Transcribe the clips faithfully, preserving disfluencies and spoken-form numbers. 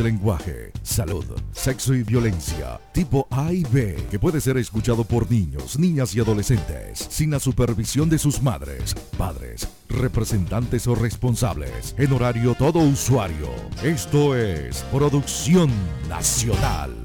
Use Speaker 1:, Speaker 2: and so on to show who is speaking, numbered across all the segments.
Speaker 1: lenguaje, salud, sexo y violencia, tipo A y B, que puede ser escuchado por niños, niñas y adolescentes, sin la supervisión de sus madres, padres, representantes o responsables, en horario todo usuario. Esto es Producción Nacional.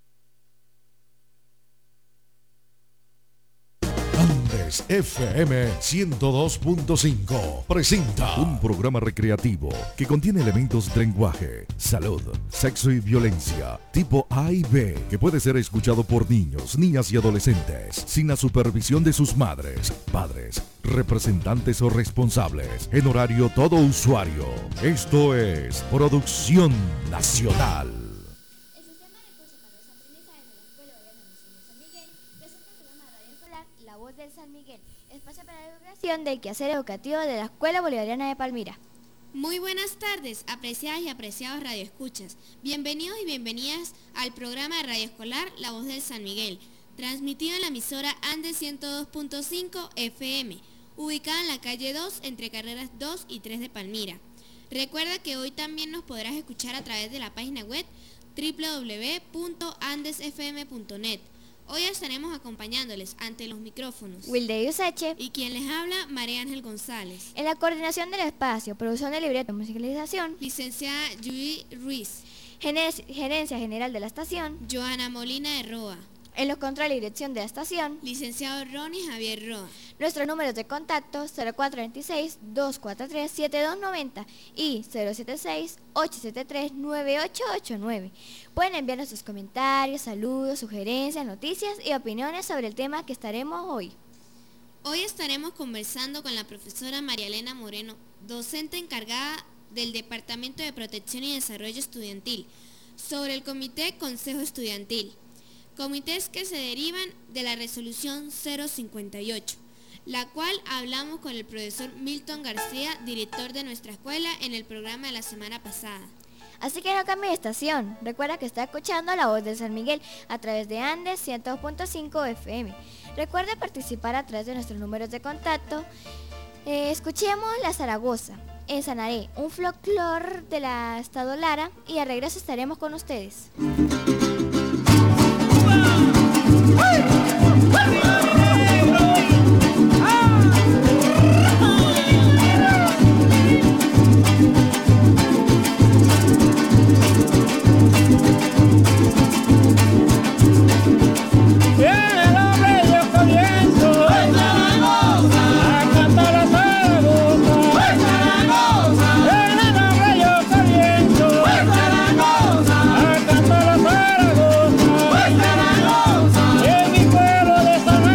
Speaker 1: Andes F M ciento dos punto cinco presenta un programa recreativo que contiene elementos de lenguaje, salud, sexo y violencia, tipo A y B, que puede ser escuchado por niños, niñas y adolescentes, sin la supervisión de sus madres, padres, representantes o responsables, en horario todo usuario. Esto es Producción Nacional.
Speaker 2: La Voz del San Miguel, espacio para la educación del quehacer educativo de la Escuela Bolivariana de Palmira.
Speaker 3: Muy buenas tardes, apreciadas y apreciados radioescuchas. Bienvenidos y bienvenidas al programa de radio escolar La Voz del San Miguel, transmitido en la emisora Andes ciento dos punto cinco F M, ubicada en la calle dos, entre carreras dos y tres de Palmira. Recuerda que hoy también nos podrás escuchar a través de la página web doble u doble u doble u punto andes f m punto net. Hoy estaremos acompañándoles ante los micrófonos
Speaker 2: Wilde Useche
Speaker 3: y quien les habla, María Ángel González.
Speaker 2: En la coordinación del espacio, producción de libreto y musicalización,
Speaker 3: licenciada Yui Ruiz.
Speaker 2: Gerencia General de la estación,
Speaker 3: Joana Molina de Roa.
Speaker 2: En los controles y dirección de la estación,
Speaker 3: licenciado Ronnie Javier Roa.
Speaker 2: Nuestros números de contacto cero cuatro veintiséis, doscientos cuarenta y tres, setenta y dos noventa y cero setenta y seis, ochocientos setenta y tres, noventa y ocho ochenta y nueve. Pueden enviarnos sus comentarios, saludos, sugerencias, noticias y opiniones sobre el tema que estaremos hoy.
Speaker 3: Hoy estaremos conversando con la profesora María Elena Moreno, docente encargada del Departamento de Protección y Desarrollo Estudiantil, sobre el Comité Consejo Estudiantil. Comités que se derivan de la resolución cero cincuenta y ocho, la cual hablamos con el profesor Milton García, director de nuestra escuela, en el programa de la semana pasada.
Speaker 2: Así que no cambie de estación. Recuerda que está escuchando La Voz de San Miguel a través de Andes ciento dos punto cinco F M. Recuerda participar a través de nuestros números de contacto. Eh, escuchemos La Zaragoza, Ensanaré, un folclore de la Estado Lara, y al regreso estaremos con ustedes.
Speaker 4: En mi pueblo de San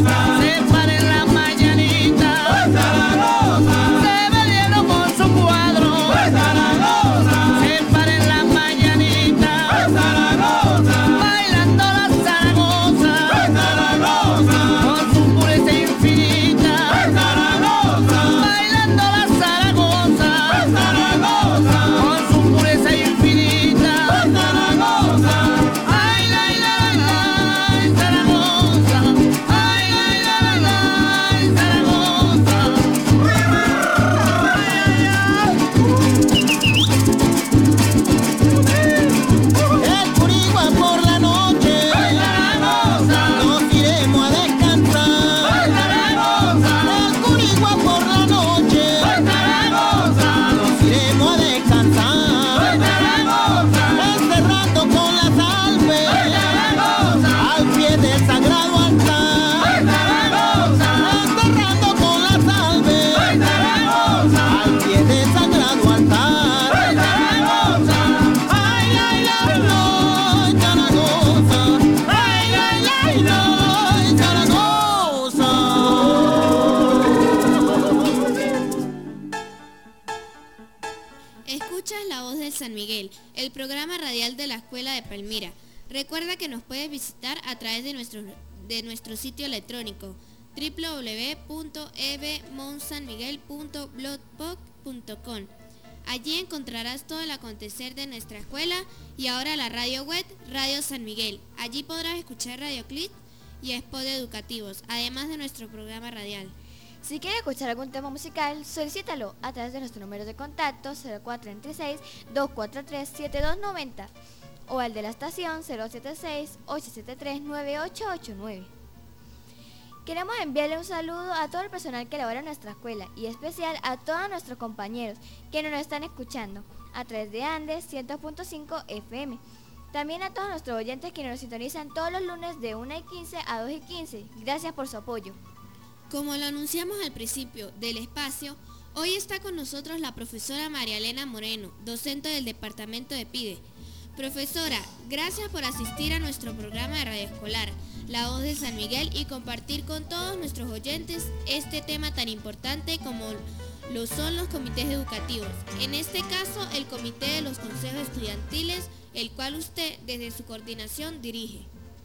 Speaker 3: San Miguel, el programa radial de la Escuela de Palmira. Recuerda que nos puedes visitar a través de nuestro, de nuestro sitio electrónico doble u doble u doble u punto e b monsanmiguel punto blogspot punto com. Allí encontrarás todo el acontecer de nuestra escuela y ahora la radio web Radio San Miguel. Allí podrás escuchar radioclips y spots educativos, además de nuestro programa radial.
Speaker 2: Si quieres escuchar algún tema musical, solicítalo a través de nuestro número de contacto cero cuatro tres seis, dos cuatro tres, siete dos nueve cero o al de la estación cero siete seis, ocho siete tres, nueve ocho ocho nueve. Queremos enviarle un saludo a todo el personal que labora en nuestra escuela y especial a todos nuestros compañeros que nos están escuchando a través de Andes cien punto cinco F M. También a todos nuestros oyentes que nos sintonizan todos los lunes de una y quince a dos y quince. Gracias por su apoyo.
Speaker 3: Como lo anunciamos al principio del espacio, hoy está con nosotros la profesora María Elena Moreno, docente del departamento de PIDE. Profesora, gracias por asistir a nuestro programa de radio escolar, La Voz de San Miguel, y compartir con todos nuestros oyentes este tema tan importante como lo son los comités educativos. En este caso, el Comité de los Consejos Estudiantiles, el cual usted desde su coordinación dirige.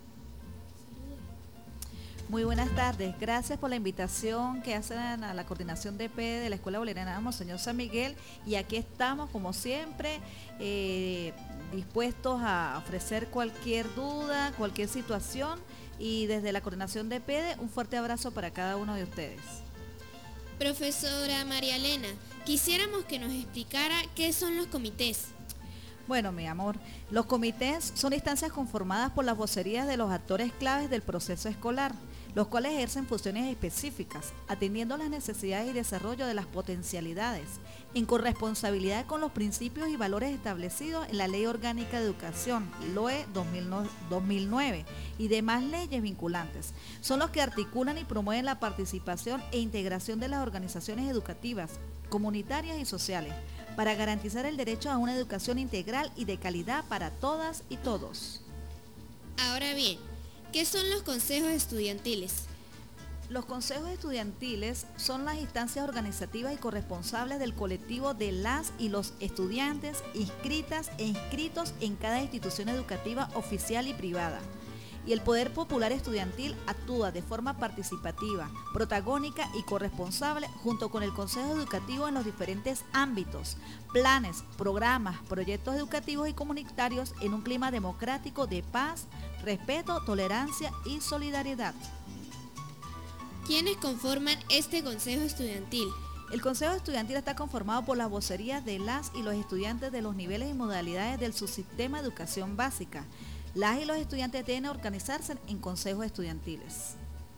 Speaker 4: Muy buenas tardes, gracias por la invitación que hacen a la coordinación de P E de la Escuela Bolivariana Monseñor San Miguel, y aquí estamos como siempre eh, dispuestos a ofrecer cualquier duda, cualquier situación, y desde la coordinación de P E D un fuerte abrazo para cada uno de ustedes.
Speaker 3: Profesora María Elena, quisiéramos que nos explicara qué son los comités.
Speaker 4: Bueno, mi amor, los comités son instancias conformadas por las vocerías de los actores claves del proceso escolar, los cuales ejercen funciones específicas, atendiendo las necesidades y desarrollo de las potencialidades, en corresponsabilidad con los principios y valores establecidos en la Ley Orgánica de Educación, L O E dos mil nueve, y demás leyes vinculantes. Son los que articulan y promueven la participación e integración de las organizaciones educativas, comunitarias y sociales, para garantizar el derecho a una educación integral y de calidad para todas y todos.
Speaker 3: Ahora bien, ¿qué son los consejos estudiantiles?
Speaker 4: Los consejos estudiantiles son las instancias organizativas y corresponsables del colectivo de las y los estudiantes inscritas e inscritos en cada institución educativa oficial y privada. Y el poder popular estudiantil actúa de forma participativa, protagónica y corresponsable junto con el Consejo Educativo en los diferentes ámbitos, planes, programas, proyectos educativos y comunitarios en un clima democrático de paz, respeto, tolerancia y solidaridad.
Speaker 3: ¿Quiénes conforman este Consejo Estudiantil?
Speaker 4: El Consejo Estudiantil está conformado por las vocerías de las y los estudiantes de los niveles y modalidades del subsistema de educación básica. Las y los estudiantes deben organizarse en consejos estudiantiles.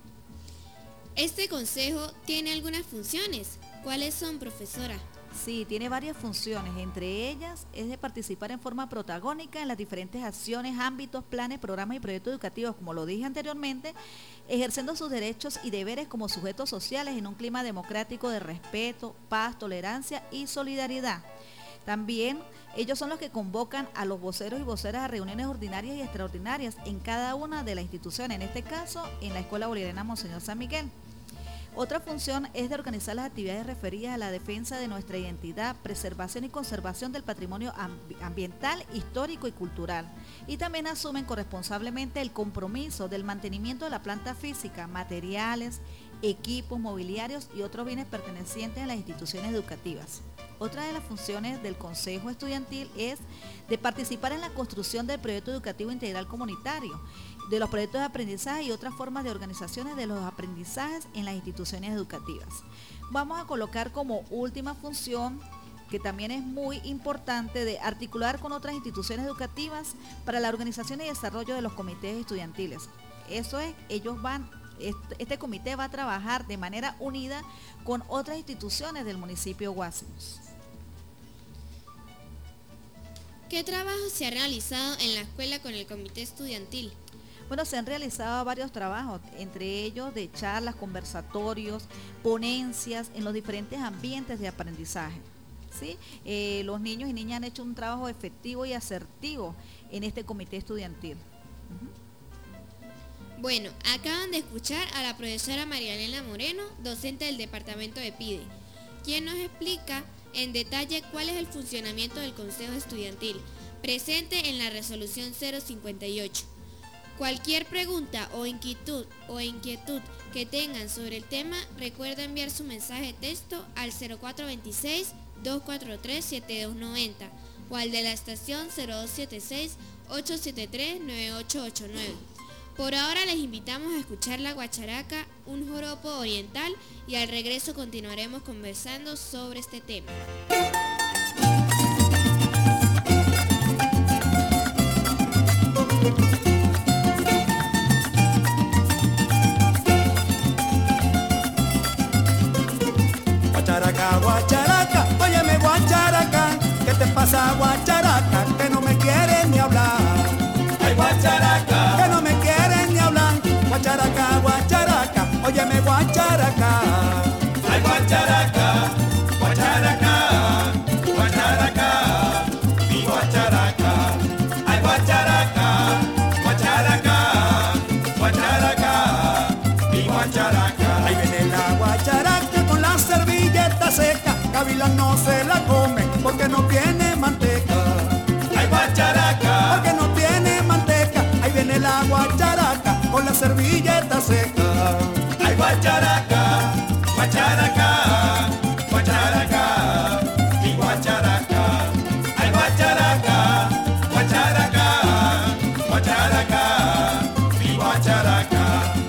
Speaker 3: ¿Este consejo tiene algunas funciones? ¿Cuáles son, profesora?
Speaker 4: Sí, tiene varias funciones. Entre ellas es de participar en forma protagónica en las diferentes acciones, ámbitos, planes, programas y proyectos educativos, como lo dije anteriormente, ejerciendo sus derechos y deberes como sujetos sociales en un clima democrático de respeto, paz, tolerancia y solidaridad. También ellos son los que convocan a los voceros y voceras a reuniones ordinarias y extraordinarias en cada una de las instituciones, en este caso en la Escuela Bolivariana Monseñor San Miguel. Otra función es de organizar las actividades referidas a la defensa de nuestra identidad, preservación y conservación del patrimonio ambiental, histórico y cultural. Y también asumen corresponsablemente el compromiso del mantenimiento de la planta física, materiales, equipos, mobiliarios y otros bienes pertenecientes a las instituciones educativas. Otra de las funciones del Consejo Estudiantil es de participar en la construcción del proyecto educativo integral comunitario, de los proyectos de aprendizaje y otras formas de organizaciones de los aprendizajes en las instituciones educativas. Vamos a colocar como última función, que también es muy importante, de articular con otras instituciones educativas para la organización y desarrollo de los comités estudiantiles. Eso es, ellos van, este, este comité va a trabajar de manera unida con otras instituciones del municipio Guásimos.
Speaker 3: ¿Qué trabajo se ha realizado en la escuela con el comité estudiantil?
Speaker 4: Bueno, se han realizado varios trabajos, entre ellos de charlas, conversatorios, ponencias en los diferentes ambientes de aprendizaje. ¿Sí? Eh, los niños y niñas han hecho un trabajo efectivo y asertivo en este comité estudiantil. Uh-huh.
Speaker 3: Bueno, acaban de escuchar a la profesora María Elena Moreno, docente del departamento de PIDE, quien nos explica en detalle cuál es el funcionamiento del Consejo Estudiantil, presente en la resolución cero cincuenta y ocho. Cualquier pregunta o inquietud o inquietud que tengan sobre el tema, recuerda enviar su mensaje de texto al cero cuatro dos seis, dos cuatro tres, siete dos nueve cero o al de la estación cero dos siete seis, ocho siete tres, nueve ocho ocho nueve. Por ahora les invitamos a escuchar la guacharaca, un joropo oriental, y al regreso continuaremos conversando sobre este tema.
Speaker 5: Guacharaca, guacharaca, óyeme guacharaca, ¿qué te pasa guacharaca? Que no me quieres ni hablar. Ay guacharaca, que no me quieres ni hablar. Guacharaca, guacharaca, óyeme guacharaca. Ay guacharaca, guacharaca, guacharaca, mi guacharaca. Ay guacharaca, guacharaca, guacharaca, mi guacharaca. Ahí viene la guacharaca con la servilleta seca, Gavilán no se la come porque no tiene manteca. Ay guacharaca, porque no tiene manteca. Ahí viene la guacharaca con la servilleta seca. Ay guacharaca, guacharaca, guacharaca, mi guacharaca. Ay guacharaca, guacharaca, guacharaca, mi guacharaca.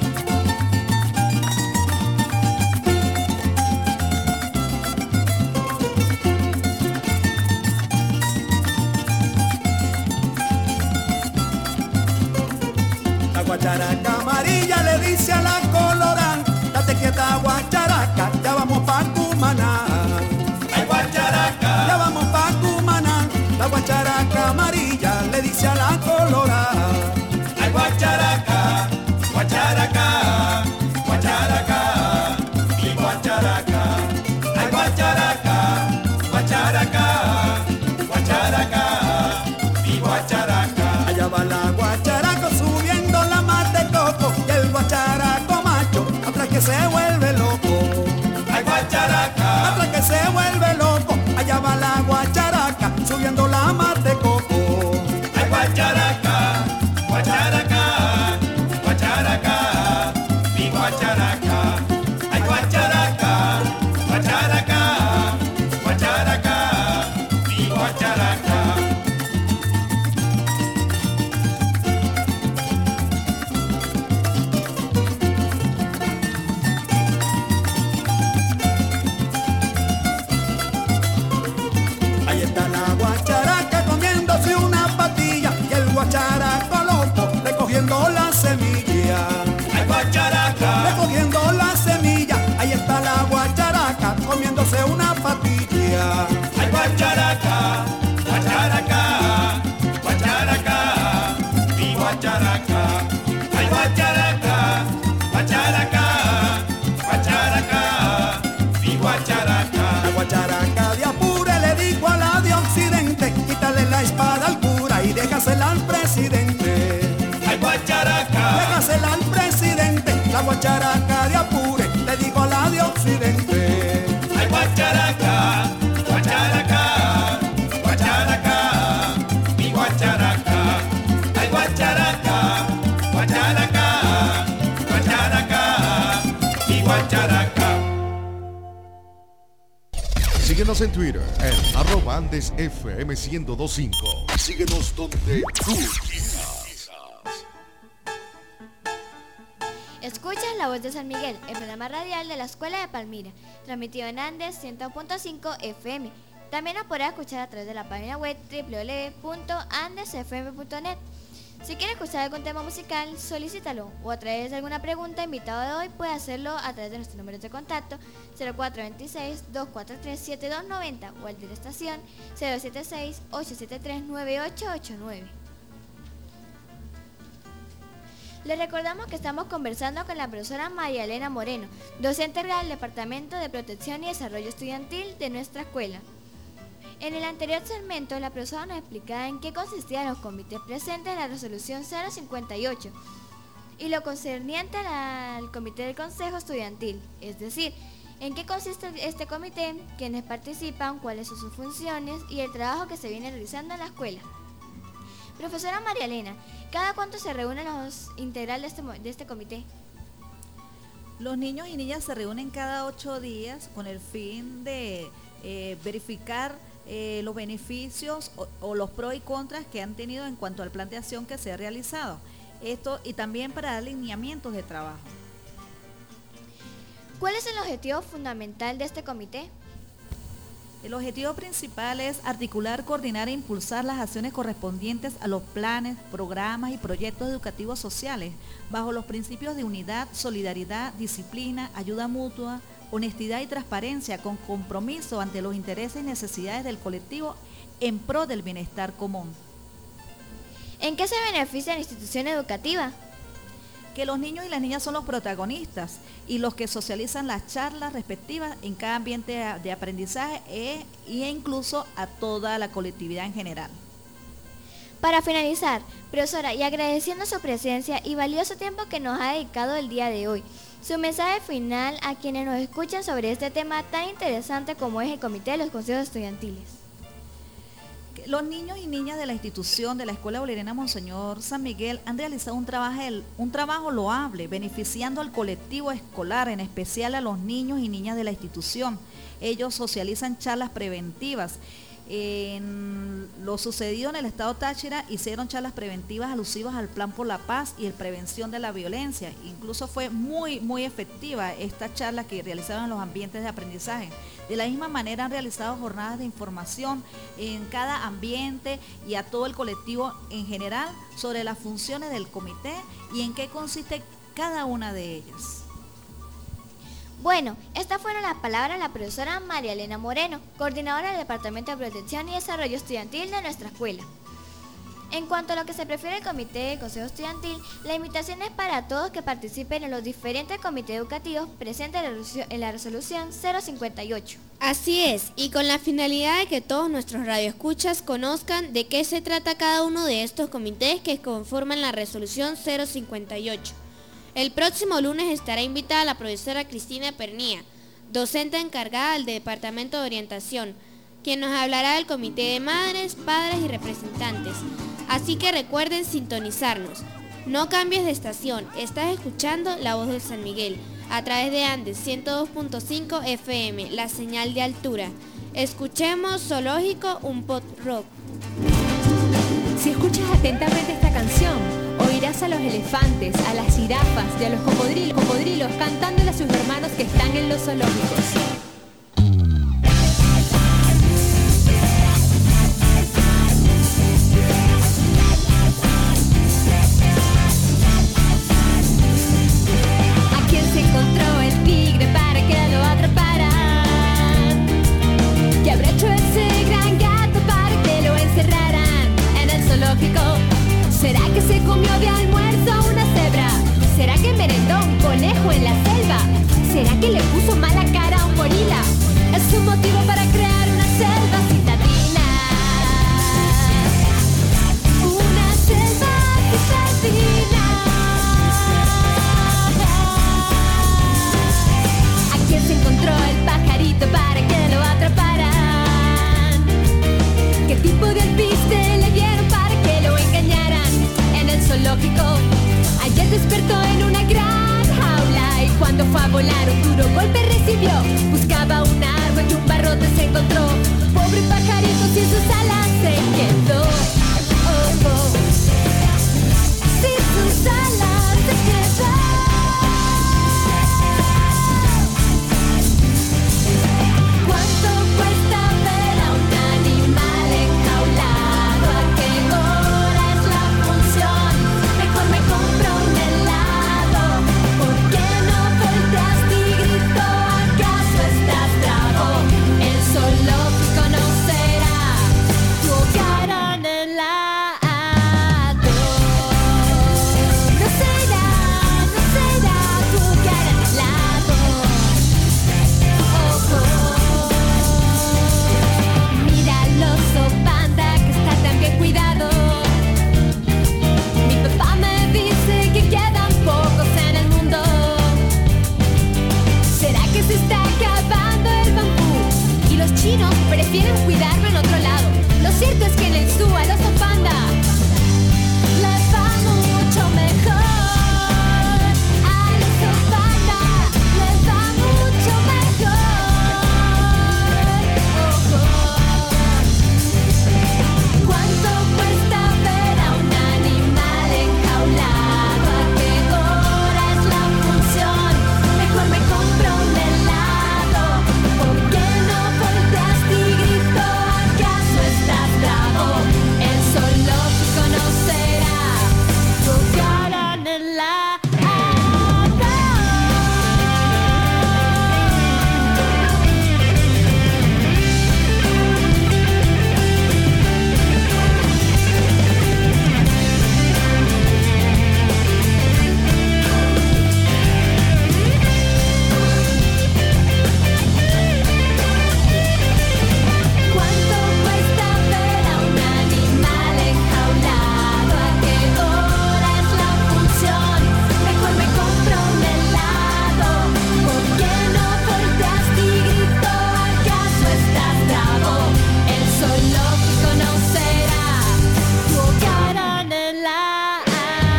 Speaker 5: Guacharaca amarilla le dice a la colorán, date quieta guacharaca, ya vamos pa' Cumaná. Ay guacharaca, ya vamos pa' Cumaná. La guacharaca amarilla le dice a la colorán. Ay guacharaca, guacharaca, guacharaca, mi guacharaca. Ay guacharaca, guacharaca, guacharaca, mi guacharaca. Allá va la guacharaca subiendo la mar de coco, y el guacharaco macho atrás que se vuelve loco. Ay guacharaca, atrás que se vuelve loco. Allá va la guacharaca subiendo la mar de coco. Ay guacharaca, guacharaca, guacharaca, mi guacharaca. Ay guacharaca, guacharaca, guacharaca, mi guacharaca. guacharaca de Apure, te digo la de Occidente.
Speaker 6: Ay, guacharaca, guacharaca, guacharaca, mi guacharaca. Ay, guacharaca, guacharaca, guacharaca, mi guacharaca.
Speaker 1: Síguenos en Twitter en arroba Andes F M ciento dos punto cinco. Síguenos donde tú quieras.
Speaker 2: Escuchas La Voz de San Miguel, el programa radial de la Escuela de Palmira, transmitido en Andes ciento punto cinco F M. También nos podrás escuchar a través de la página web doble u doble u doble u punto andes f m punto net. Si quieres escuchar algún tema musical, solicítalo, o a través de alguna pregunta, invitado de hoy puede hacerlo a través de nuestros números de contacto cero cuatro dos seis, dos cuatro tres, siete dos nueve cero o el de la estación cero siete seis, ocho siete tres, nueve ocho ocho nueve. Les recordamos que estamos conversando con la profesora María Elena Moreno, docente del Departamento de Protección y Desarrollo Estudiantil de nuestra escuela. En el anterior segmento, la profesora nos explicaba en qué consistían los comités presentes en la resolución cero cincuenta y ocho y lo concerniente al comité del Consejo Estudiantil, es decir, en qué consiste este comité, quiénes participan, cuáles son sus funciones y el trabajo que se viene realizando en la escuela. Profesora María Elena, ¿cada cuánto se reúnen los integrantes de este, de este comité?
Speaker 4: Los niños y niñas se reúnen cada ocho días con el fin de eh, verificar eh, los beneficios o, o los pros y contras que han tenido en cuanto al plan de acción que se ha realizado. Esto y también para dar lineamientos de trabajo.
Speaker 2: ¿Cuál es el objetivo fundamental de este comité?
Speaker 4: El objetivo principal es articular, coordinar e impulsar las acciones correspondientes a los planes, programas y proyectos educativos sociales, bajo los principios de unidad, solidaridad, disciplina, ayuda mutua, honestidad y transparencia, con compromiso ante los intereses y necesidades del colectivo en pro del bienestar común.
Speaker 2: ¿En qué se beneficia la institución educativa?
Speaker 4: Que los niños y las niñas son los protagonistas y los que socializan las charlas respectivas en cada ambiente de aprendizaje e, e incluso a toda la colectividad en general.
Speaker 2: Para finalizar, profesora, y agradeciendo su presencia y valioso tiempo que nos ha dedicado el día de hoy, su mensaje final a quienes nos escuchan sobre este tema tan interesante como es el Comité de los Consejos Estudiantiles.
Speaker 4: Los niños y niñas de la institución de la Escuela Boleriana Monseñor San Miguel han realizado un trabajo, un trabajo loable, beneficiando al colectivo escolar, en especial a los niños y niñas de la institución. Ellos socializan charlas preventivas. En lo sucedido en el estado Táchira, hicieron charlas preventivas alusivas al Plan por la Paz y la prevención de la violencia. Incluso fue muy, muy efectiva esta charla que realizaron en los ambientes de aprendizaje. De la misma manera han realizado jornadas de información en cada ambiente y a todo el colectivo en general sobre las funciones del comité y en qué consiste cada una de ellas.
Speaker 2: Bueno, estas fueron las palabras de la profesora María Elena Moreno, coordinadora del Departamento de Protección y Desarrollo Estudiantil de nuestra escuela. En cuanto a lo que se prefiere el Comité del Consejo Estudiantil, la invitación es para todos que participen en los diferentes comités educativos presentes en la resolución cero cincuenta y ocho.
Speaker 3: Así es, y con la finalidad de que todos nuestros radioescuchas conozcan de qué se trata cada uno de estos comités que conforman la resolución cero cincuenta y ocho. El próximo lunes estará invitada la profesora Cristina Pernía, docente encargada del Departamento de Orientación, quien nos hablará del Comité de Madres, Padres y Representantes. Así que recuerden sintonizarnos. No cambies de estación, estás escuchando La Voz de San Miguel, a través de Andes ciento dos punto cinco F M, la señal de altura. Escuchemos Zoológico, un pop rock.
Speaker 7: Si escuchas atentamente esta canción, oirás a los elefantes, a las jirafas y a los cocodrilos, cocodrilos cantándole a sus hermanos que están en los zoológicos. ¿A quién se encontró el tigre para que lo atraparan? ¿Qué habrá hecho ese gran gato para que lo encerraran en el zoológico? ¿Será que se comió de almuerzo una cebra? ¿Será que merendó un conejo en la selva? ¿Será que le puso mala cara a un gorila? Es un motivo para crear una selva citadina. Una selva citadina. pero un duro golpe recibió. Buscaba un árbol y un barrote se encontró. Pobre pajarito sin sus alas se quedó. Oh, oh. Sin sus alas se quedó. ¿Cuánto cuesta ver a un animal enjaulado? ¿A qué hora es la función? Mejor me compro un helado. ¿Por qué no volteas, tigrito? ¿Acaso estás bravo? El zoológico no será tu hogar anhelado. No será, no será tu hogar anhelado. Oh, oh. Mira al oso panda que está tan bien cuidado. Mi papá me dice que quedan pocos en el mundo. ¿Será que se está acabando el bambú? Y los chinos prefieren cuidarlo en otro lado. Lo cierto es que en el zoo al oso panda le va mucho mejor. Al oso panda le va mucho mejor. Oh, oh. ¿Cuánto cuesta ver a un animal enjaulado? ¿A qué hora es la función? Mejor me compro un helado. ¿Por qué no volteas, tigrito? ¿Acaso estás bravo? El zoológico no será tu hogar anhelado. ¿Cuánto cuesta ver a un animal enjaulado? ¿A qué hora es la función? Mejor me compro un helado. ¿Por qué no volteas, tigrito? ¿Acaso estás bravo? El zoológico no será tu hogar anhelado.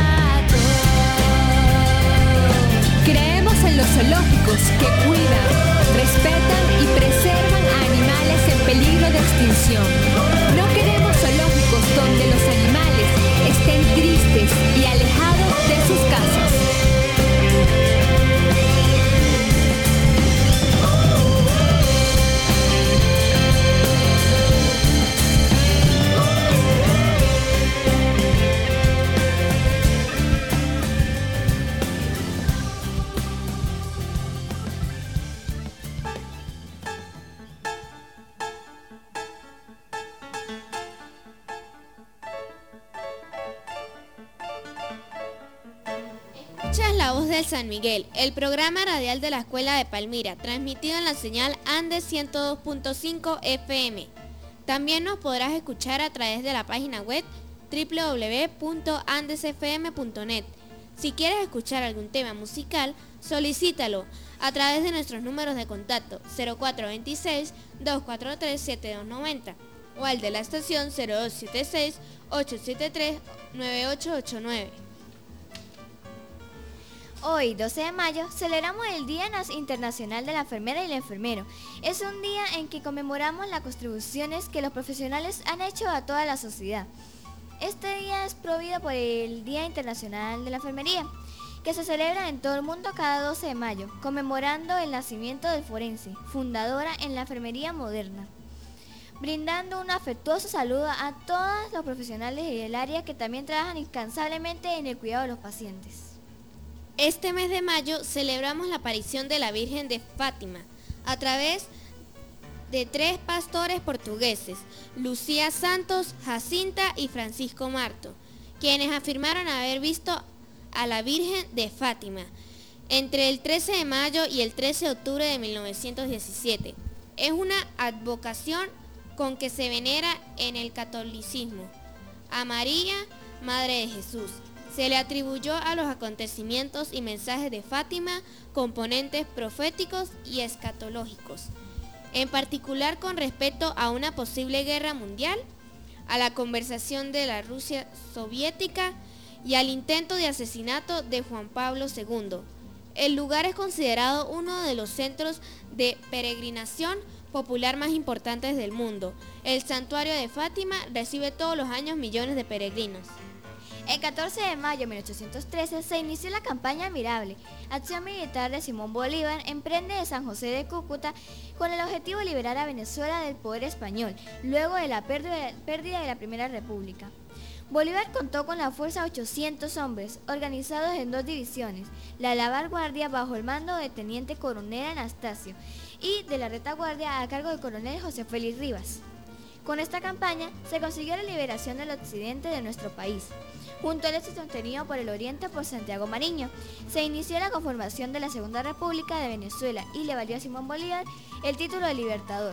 Speaker 7: Creemos en los zoológicos que cuidan, respetan y preservan a animales en peligro de extinción. No queremos zoológicos donde los animales estén tristes y alejados de sus casas.
Speaker 3: Escuchas La Voz del San Miguel, el programa radial de la Escuela de Palmira, transmitido en la señal Andes ciento dos punto cinco F M. También nos podrás escuchar a través de la página web doble u doble u doble u punto andes f m punto net. Si quieres escuchar algún tema musical, solicítalo a través de nuestros números de contacto cero cuatro dos seis, dos cuatro tres, siete dos nueve cero o al de la estación cero dos siete seis, ocho siete tres, nueve ocho ocho nueve.
Speaker 2: Hoy, doce de mayo, celebramos el Día Nas- Internacional de la Enfermera y el Enfermero. Es un día en que conmemoramos las contribuciones que los profesionales han hecho a toda la sociedad. Este día es promovido por el Día Internacional de la Enfermería, que se celebra en todo el mundo cada doce de mayo, conmemorando el nacimiento del forense, fundadora en la enfermería moderna, brindando un afectuoso saludo a todos los profesionales del área que también trabajan incansablemente en el cuidado de los pacientes.
Speaker 3: Este mes de mayo celebramos la aparición de la Virgen de Fátima a través de tres pastores portugueses, Lucía Santos, Jacinta y Francisco Marto, quienes afirmaron haber visto a la Virgen de Fátima entre el trece de mayo y el trece de octubre de mil novecientos diecisiete. Es una advocación con que se venera en el catolicismo a María, Madre de Jesús. Se le atribuyó a los acontecimientos y mensajes de Fátima componentes proféticos y escatológicos, en particular con respecto a una posible guerra mundial, a la conversación de la Rusia soviética y al intento de asesinato de Juan Pablo segundo, El lugar es considerado uno de los centros de peregrinación popular más importantes del mundo. El santuario de Fátima recibe todos los años millones de peregrinos.
Speaker 2: El catorce de mayo de mil ochocientos trece se inició la campaña Admirable, acción militar de Simón Bolívar, emprende de San José de Cúcuta con el objetivo de liberar a Venezuela del poder español, luego de la pérdida de la Primera República. Bolívar contó con la fuerza de ochocientos hombres, organizados en dos divisiones, la de la vanguardia bajo el mando del teniente coronel Anastasio y de la retaguardia a cargo del coronel José Félix Rivas. Con esta campaña se consiguió la liberación del occidente de nuestro país. Junto al éxito obtenido por el oriente por Santiago Mariño, se inició la conformación de la Segunda República de Venezuela y le valió a Simón Bolívar el título de Libertador.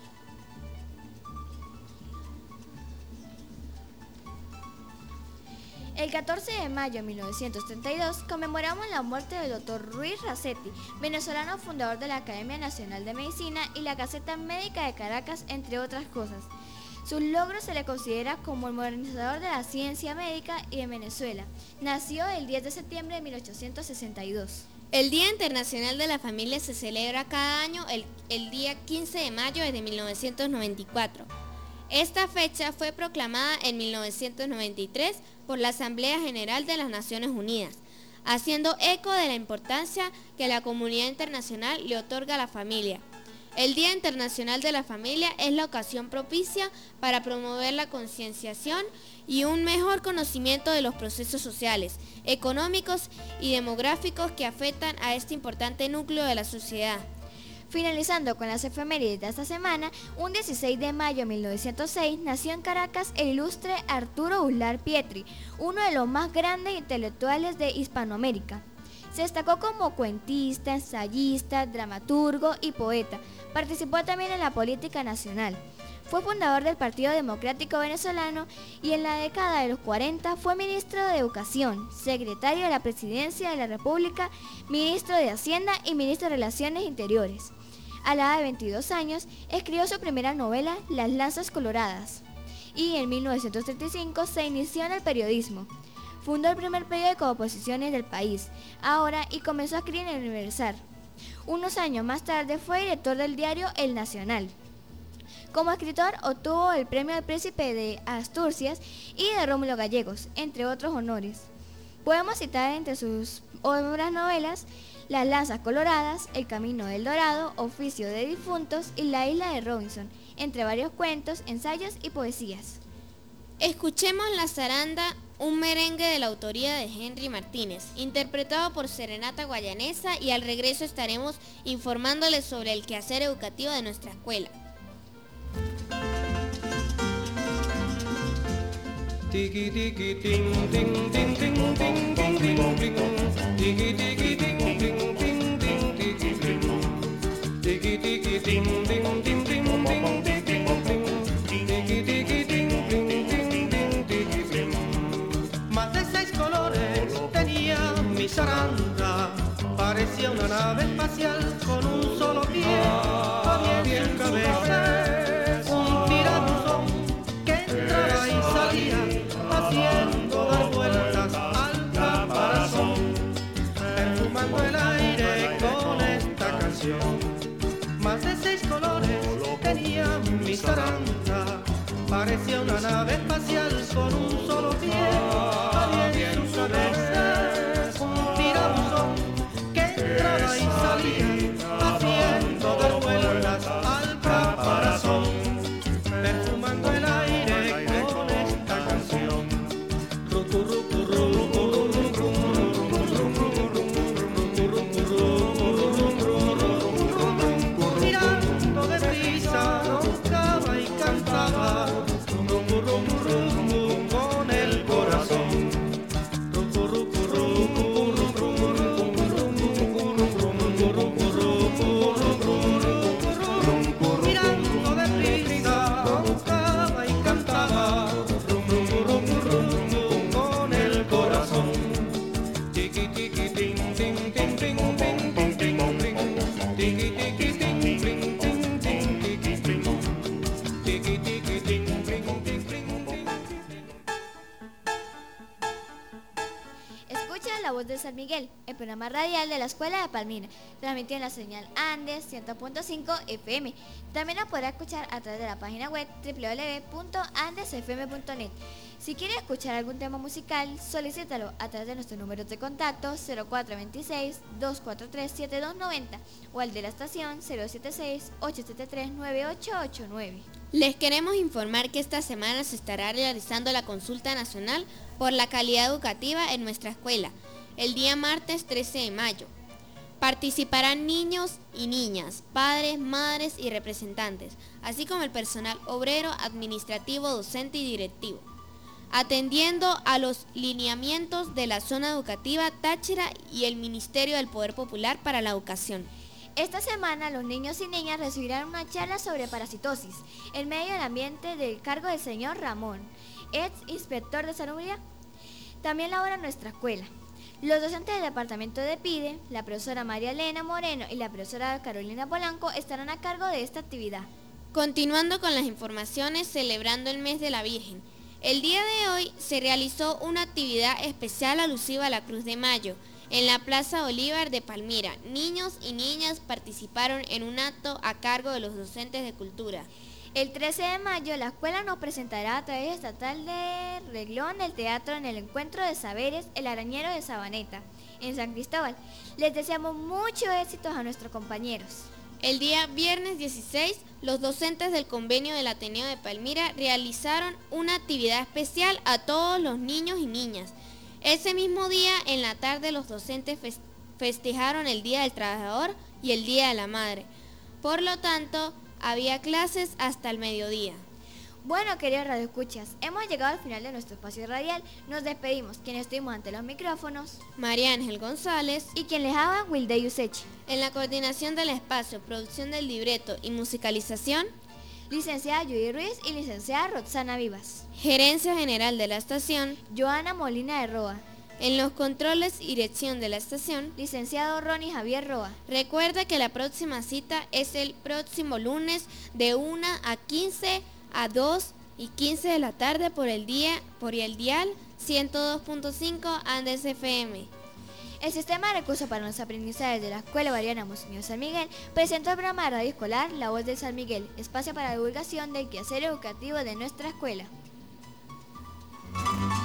Speaker 2: El catorce de mayo de mil novecientos treinta y dos conmemoramos la muerte del doctor Ruiz Racetti, venezolano fundador de la Academia Nacional de Medicina y la Gaceta Médica de Caracas, entre otras cosas. Sus logros se le considera como el modernizador de la ciencia médica y de Venezuela. Nació el diez de septiembre de mil ochocientos sesenta y dos.
Speaker 3: El Día Internacional de la Familia se celebra cada año el, el día quince de mayo desde mil novecientos noventa y cuatro. Esta fecha fue proclamada en mil novecientos noventa y tres por la Asamblea General de las Naciones Unidas, haciendo eco de la importancia que la comunidad internacional le otorga a la familia. El Día Internacional de la Familia es la ocasión propicia para promover la concienciación y un mejor conocimiento de los procesos sociales, económicos y demográficos que afectan a este importante núcleo de la sociedad.
Speaker 2: Finalizando con las efemérides de esta semana, un dieciséis de mayo de mil novecientos seis nació en Caracas el ilustre Arturo Uslar Pietri, uno de los más grandes intelectuales de Hispanoamérica. Se destacó como cuentista, ensayista, dramaturgo y poeta. Participó también en la política nacional. Fue fundador del Partido Democrático Venezolano y en la década de los cuarenta fue ministro de Educación, secretario de la Presidencia de la República, ministro de Hacienda y ministro de Relaciones Interiores. A la edad de veintidós años, escribió su primera novela, Las Lanzas Coloradas, y en mil novecientos treinta y cinco se inició en el periodismo. Fundó el primer periódico de oposiciones del país, Ahora, y comenzó a escribir en el Universal. Unos años más tarde fue director del diario El Nacional. Como escritor obtuvo el premio del Príncipe de Asturias y de Rómulo Gallegos, entre otros honores. Podemos citar entre sus obras novelas Las Lanzas Coloradas, El Camino del Dorado, Oficio de Difuntos y La Isla de Robinson, entre varios cuentos, ensayos y poesías.
Speaker 3: Escuchemos La Zaranda, un merengue de la autoría de Henry Martínez, interpretado por Serenata Guayanesa, y al regreso estaremos informándoles sobre el quehacer educativo de nuestra escuela.
Speaker 8: Tiki tiki ting ting ting ting ting ting ting ting. Tiki tiki ting ting ting ting tiki ting. Tiki tiki ting ting ting ting ting tiki ting. Tiki tiki ting ting ting ting tiki ting. Más de seis colores tenía mi zaranda, parecía una nave espacial con un solo pie, había en su cabeza un tirabuzón que entraba y salía haciendo dar vueltas al caparazón, perfumando el aire con esta canción. Más de seis colores tenía mi zaranda, parecía una nave espacial con un solo pie, había en su cabeza un tirabuzón que entraba y salía haciendo dar vueltas al caparazón, perfumando el aire con esta canción. Mirando deprisa, roncaba y cantaba con el corazón.
Speaker 2: San Miguel, el programa radial de la Escuela de Palmira, transmitido en la señal Andes cien punto cinco F M. También lo podrá escuchar a través de la página web doble u doble u doble u punto andes f m punto net. Si quiere escuchar algún tema musical, solicítalo a través de nuestros números de contacto cero cuatro dos seis, dos cuatro tres, siete dos nueve cero o al de la estación cero siete seis, ocho siete tres, nueve ocho ocho nueve.
Speaker 3: Les queremos informar que esta semana se estará realizando la consulta nacional por la calidad educativa en nuestra escuela, el día martes trece de mayo. Participarán niños y niñas, padres, madres y representantes, así como el personal obrero, administrativo, docente y directivo, atendiendo a los lineamientos de la zona educativa Táchira y el Ministerio del Poder Popular para la Educación.
Speaker 2: Esta semana los niños y niñas recibirán una charla sobre parasitosis en medio del ambiente del cargo del señor Ramón, ex inspector de salud. También labora en nuestra escuela. Los docentes del departamento de PIDE, la profesora María Elena Moreno y la profesora Carolina Polanco estarán a cargo de esta actividad.
Speaker 3: Continuando con las informaciones, celebrando el mes de la Virgen. El día de hoy se realizó una actividad especial alusiva a la Cruz de Mayo en la Plaza Bolívar de Palmira. Niños y niñas participaron en un acto a cargo de los docentes de cultura.
Speaker 2: El trece de mayo la escuela nos presentará a través estatal de Reglón el teatro en el Encuentro de Saberes El Arañero de Sabaneta, en San Cristóbal. Les deseamos muchos éxitos a nuestros compañeros.
Speaker 3: El día viernes dieciséis, los docentes del convenio del Ateneo de Palmira realizaron una actividad especial a todos los niños y niñas. Ese mismo día, en la tarde, los docentes festejaron el Día del Trabajador y el Día de la Madre. Por lo tanto, había clases hasta el mediodía.
Speaker 2: Bueno, queridos radioescuchas, hemos llegado al final de nuestro espacio radial. Nos despedimos, quienes estuvimos ante los micrófonos,
Speaker 3: María Ángel González
Speaker 2: y quien les habla, Wilde Yusechi.
Speaker 3: En la coordinación del espacio, producción del libreto y musicalización,
Speaker 2: licenciada Judy Ruiz y licenciada Roxana Vivas.
Speaker 3: Gerencia General de la estación,
Speaker 2: Joana Molina de Roa.
Speaker 3: En los controles y dirección de la estación,
Speaker 2: licenciado Ronnie Javier Roa.
Speaker 3: Recuerda que la próxima cita es el próximo lunes de una a quince a dos y quince de la tarde por el día por el dial ciento dos punto cinco Andes F M.
Speaker 2: El Sistema de Recursos para los Aprendizajes de la Escuela Mariana Monseñor San Miguel presentó el programa de radio escolar La Voz del San Miguel, espacio para la divulgación del quehacer educativo de nuestra escuela.